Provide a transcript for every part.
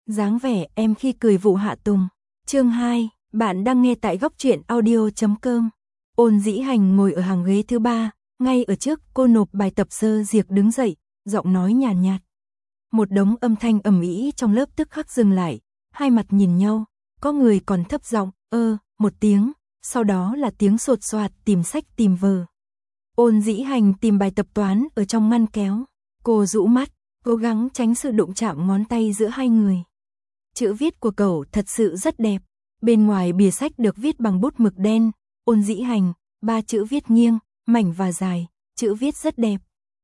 Dáng vẻ em khi cười vụ Hạ Tùng. Chương 2, bạn đang nghe tại góc truyện audio.com. Ôn Dĩ Hành ngồi ở hàng ghế thứ 3, ngay ở trước cô nộp bài tập. Sơ Diệc đứng dậy, giọng nói nhàn nhạt. Một đống âm thanh ầm ĩ trong lớp tức khắc dừng lại, hai mặt nhìn nhau, có người còn thấp giọng, một tiếng, sau đó là tiếng sột soạt tìm sách tìm vở. Ôn Dĩ Hành tìm bài tập toán ở trong ngăn kéo, cô rũ mắt, cố gắng tránh sự đụng chạm ngón tay giữa hai người. Chữ viết của cậu thật sự rất đẹp, bên ngoài bìa sách được viết bằng bút mực đen, Ôn Dĩ Hành, 3 chữ viết nghiêng, mảnh và dài, chữ viết rất đẹp.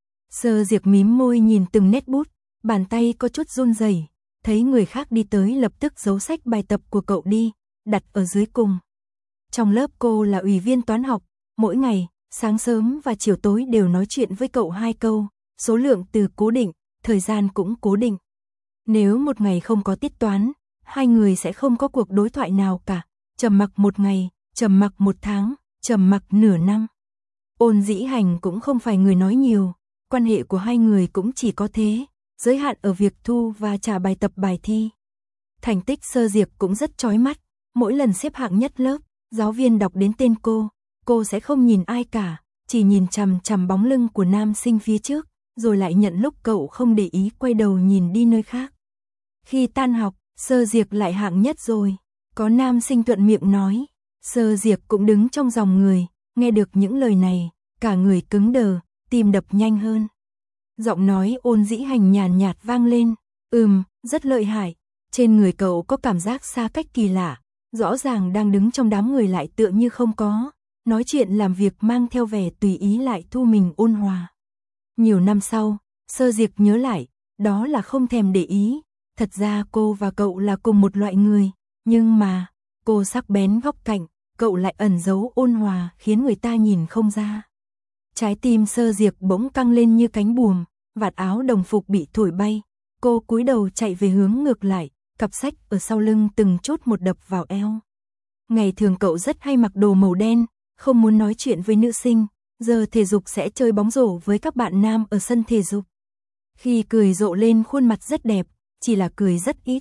Sơ Diệc mím môi nhìn từng nét bút, bàn tay có chút run rẩy, thấy người khác đi tới lập tức giấu sách bài tập của cậu đi, đặt ở dưới cùng. Trong lớp cô là ủy viên toán học, mỗi ngày, sáng sớm và chiều tối đều nói chuyện với cậu 2 câu, số lượng từ cố định, thời gian cũng cố định. Nếu một ngày không có tiết toán, hai người sẽ không có cuộc đối thoại nào cả, trầm mặc một ngày, trầm mặc một tháng, trầm mặc nửa năm. Ôn Dĩ Hành cũng không phải người nói nhiều, quan hệ của hai người cũng chỉ có thế, giới hạn ở việc thu và trả bài tập bài thi. Thành tích Sơ Diệc cũng rất chói mắt, mỗi lần xếp hạng nhất lớp, giáo viên đọc đến tên cô sẽ không nhìn ai cả, chỉ nhìn chằm chằm bóng lưng của nam sinh phía trước, rồi lại nhận lúc cậu không để ý quay đầu nhìn đi nơi khác. Khi tan học, Sơ Diệc lại hạng nhất rồi, có nam sinh thuận miệng nói. Sơ Diệc cũng đứng trong dòng người, nghe được những lời này, cả người cứng đờ, tim đập nhanh hơn. Giọng nói Ôn Dĩ Hành nhàn nhạt vang lên, rất lợi hại. Trên người cậu có cảm giác xa cách kỳ lạ, rõ ràng đang đứng trong đám người lại tựa như không có, nói chuyện làm việc mang theo vẻ tùy ý lại thu mình ôn hòa. Nhiều năm sau, Sơ Diệc nhớ lại, đó là không thèm để ý, thật ra cô và cậu là cùng một loại người, nhưng mà, cô sắc bén góc cạnh, cậu lại ẩn giấu ôn hòa khiến người ta nhìn không ra. Trái tim Sơ Diệc bỗng căng lên như cánh buồm, vạt áo đồng phục bị thổi bay, cô cúi đầu chạy về hướng ngược lại, cặp sách ở sau lưng từng chút một đập vào eo. Ngày thường cậu rất hay mặc đồ màu đen, không muốn nói chuyện với nữ sinh, giờ thể dục sẽ chơi bóng rổ với các bạn nam ở sân thể dục. Khi cười rộ lên khuôn mặt rất đẹp, chỉ là cười rất ít.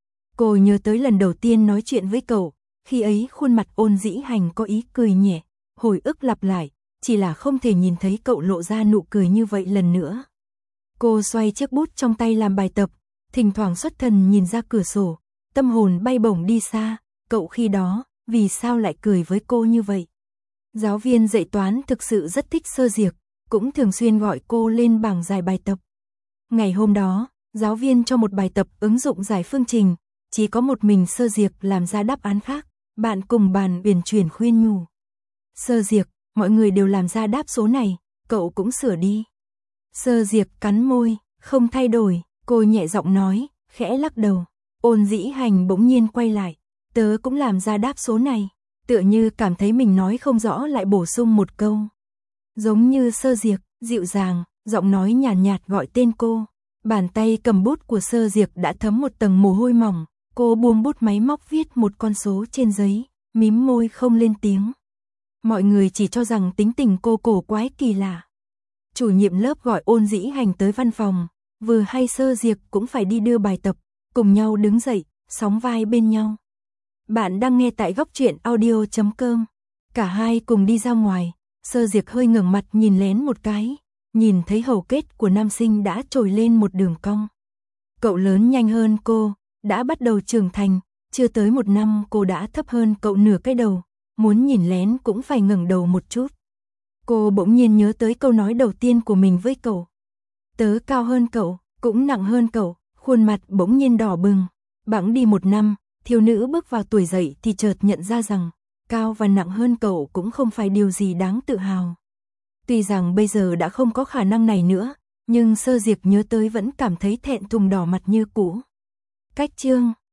Cô nhớ tới lần đầu tiên nói chuyện với cậu, khi ấy khuôn mặt Ôn Dĩ Hành có ý cười nhẹ, hồi ức lặp lại, chỉ là không thể nhìn thấy cậu lộ ra nụ cười như vậy lần nữa. Cô xoay chiếc bút trong tay làm bài tập, thỉnh thoảng xuất thần nhìn ra cửa sổ, tâm hồn bay bổng đi xa, cậu khi đó, vì sao lại cười với cô như vậy? Giáo viên dạy toán thực sự rất thích Sơ Diệc, cũng thường xuyên gọi cô lên bảng giải bài tập. Ngày hôm đó, giáo viên cho một bài tập ứng dụng giải phương trình, chỉ có một mình Sơ Diệc làm ra đáp án khác, bạn cùng bàn uyển chuyển khuyên nhủ. Sơ Diệc, mọi người đều làm ra đáp số này, cậu cũng sửa đi. Sơ Diệc cắn môi, không thay đổi, cô nhẹ giọng nói, khẽ lắc đầu. Ôn Dĩ Hành bỗng nhiên quay lại, tớ cũng làm ra đáp số này, tựa như cảm thấy mình nói không rõ lại bổ sung một câu. Giống như Sơ Diệc, dịu dàng, giọng nói nhàn nhạt gọi tên cô. Bàn tay cầm bút của Sơ Diệc đã thấm một tầng mồ hôi mỏng, cô buông bút máy móc viết một con số trên giấy, mím môi không lên tiếng. Mọi người chỉ cho rằng tính tình cô cổ quái kỳ lạ. Chủ nhiệm lớp gọi Ôn Dĩ Hành tới văn phòng, vừa hay Sơ Diệc cũng phải đi đưa bài tập, cùng nhau đứng dậy, sóng vai bên nhau. Bạn đang nghe tại góc truyện audio.com. Cả hai cùng đi ra ngoài, Sơ Diệc hơi ngẩng mặt nhìn lén một cái, nhìn thấy hầu kết của nam sinh đã trồi lên một đường cong. Cậu lớn nhanh hơn cô, đã bắt đầu trưởng thành, chưa tới 1 năm cô đã thấp hơn cậu nửa cái đầu, muốn nhìn lén cũng phải ngẩng đầu một chút. Cô bỗng nhiên nhớ tới câu nói đầu tiên của mình với cậu. Tớ cao hơn cậu, cũng nặng hơn cậu, khuôn mặt bỗng nhiên đỏ bừng. Bẵng đi 1 năm, thiếu nữ bước vào tuổi dậy thì chợt nhận ra rằng, cao và nặng hơn cậu cũng không phải điều gì đáng tự hào. Tuy rằng bây giờ đã không có khả năng này nữa, nhưng Sơ Diệc nhớ tới vẫn cảm thấy thẹn thùng đỏ mặt như cũ. Cách chương